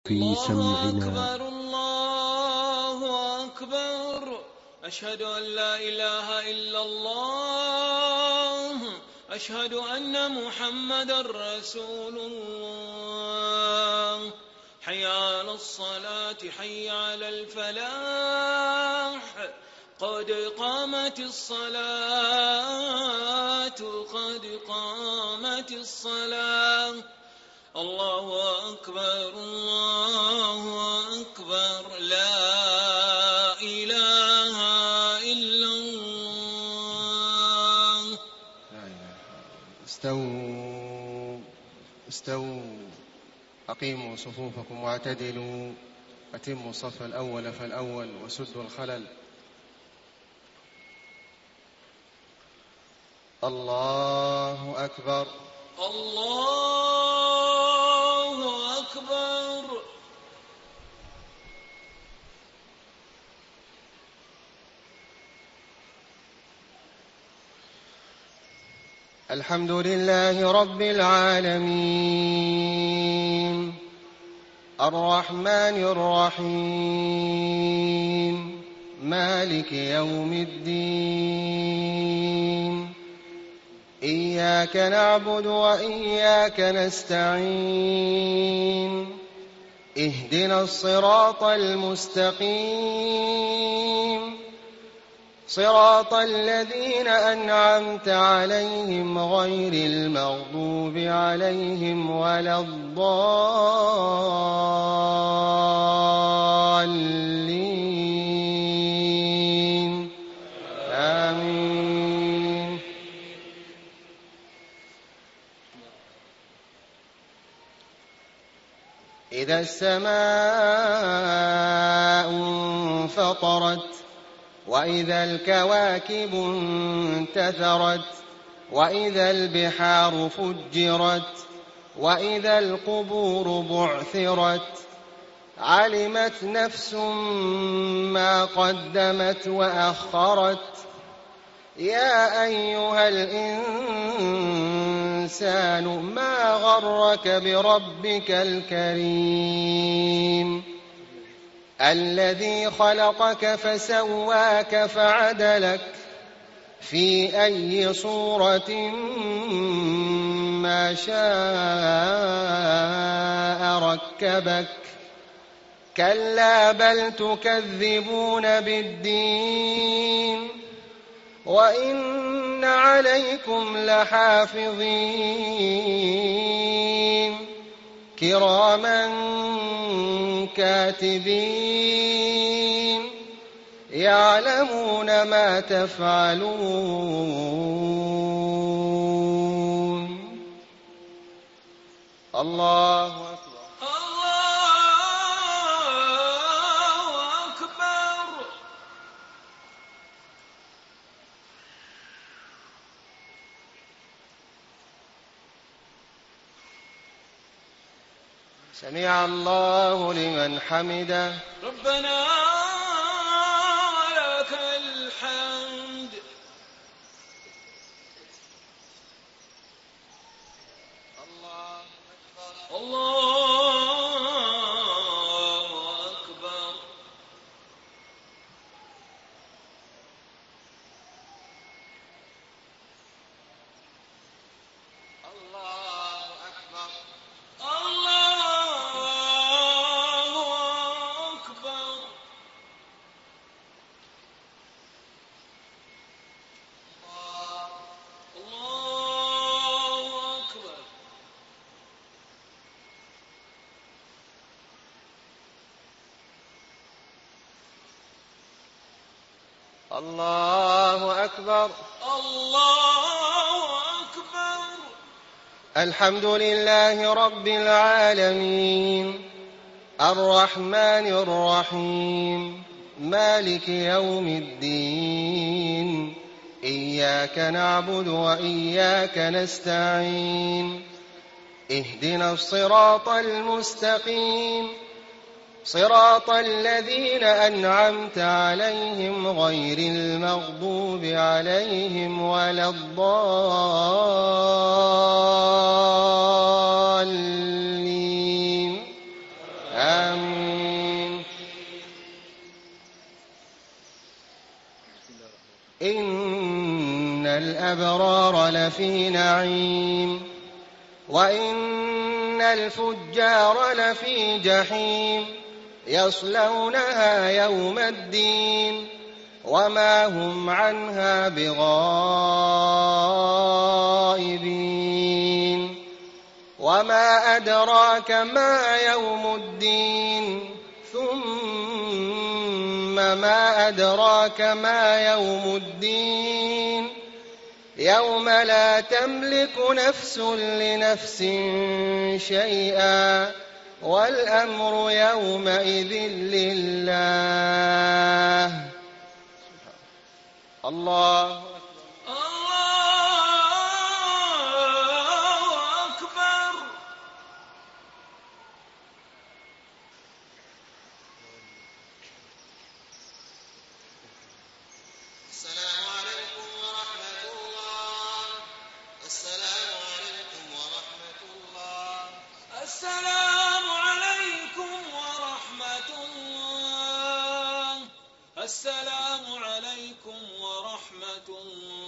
في سمعنا. الله أكبر الله أكبر، أشهد أن لا إله إلا الله، أشهد أن محمدا رسول الله. حي على الصلاة حي على الفلاح، قد قامت الصلاة قد قامت الصلاة. الله أكبر الله أكبر، لا إله إلا الله. استووا أقيموا صفوفكم واعتدلوا، أتموا الصف الأول فالأول وسدوا الخلل. الله أكبر الله أكبر. الحمد لله رب العالمين، الرحمن الرحيم، مالك يوم الدين. إياك نعبد وإياك نستعين، اهدنا الصراط المستقيم، صراط الذين أنعمت عليهم غير المغضوب عليهم ولا الضالين. آمين. إذا السماء انفطرت، وإذا الكواكب انتثرت، وإذا البحار فجرت، وإذا القبور بعثرت، علمت نفس ما قدمت وأخرت. يا أيها الإنسان ما غرك بربك الكريم، الذي خلقك فسواك فعدلك في أي صورة ما شاء ركبك. كلا بل تكذبون بالدين، وإن عليكم لحافظين كراما كاتبين، يعلمون ما تفعلون. الله أكبر الله أكبر. سمع الله لمن حمده. ربنا لك الحمد. الله أكبر الله أكبر. الله أكبر الله أكبر. الله أكبر. الله أكبر. الله أكبر. الحمد لله رب العالمين، الرحمن الرحيم، مالك يوم الدين. إياك نعبد وإياك نستعين، اهدنا الصراط المستقيم، صراط الذين أنعمت عليهم غير المغضوب عليهم ولا الضالين. آمين. إن الأبرار لفي نعيم وإن الفجار لفي جحيم يصلونها يوم الدين وما هم عنها بغائبين. وما أدراك ما يوم الدين ثم ما أدراك ما يوم الدين يوم لا تملك نفس لنفس شيئا والأمر يومئذ لله. الله أكبر. السلام عليكم ورحمة الله. السلام عليكم ورحمة الله. السلام عليكم ورحمة الله. السلام عليكم ورحمة الله.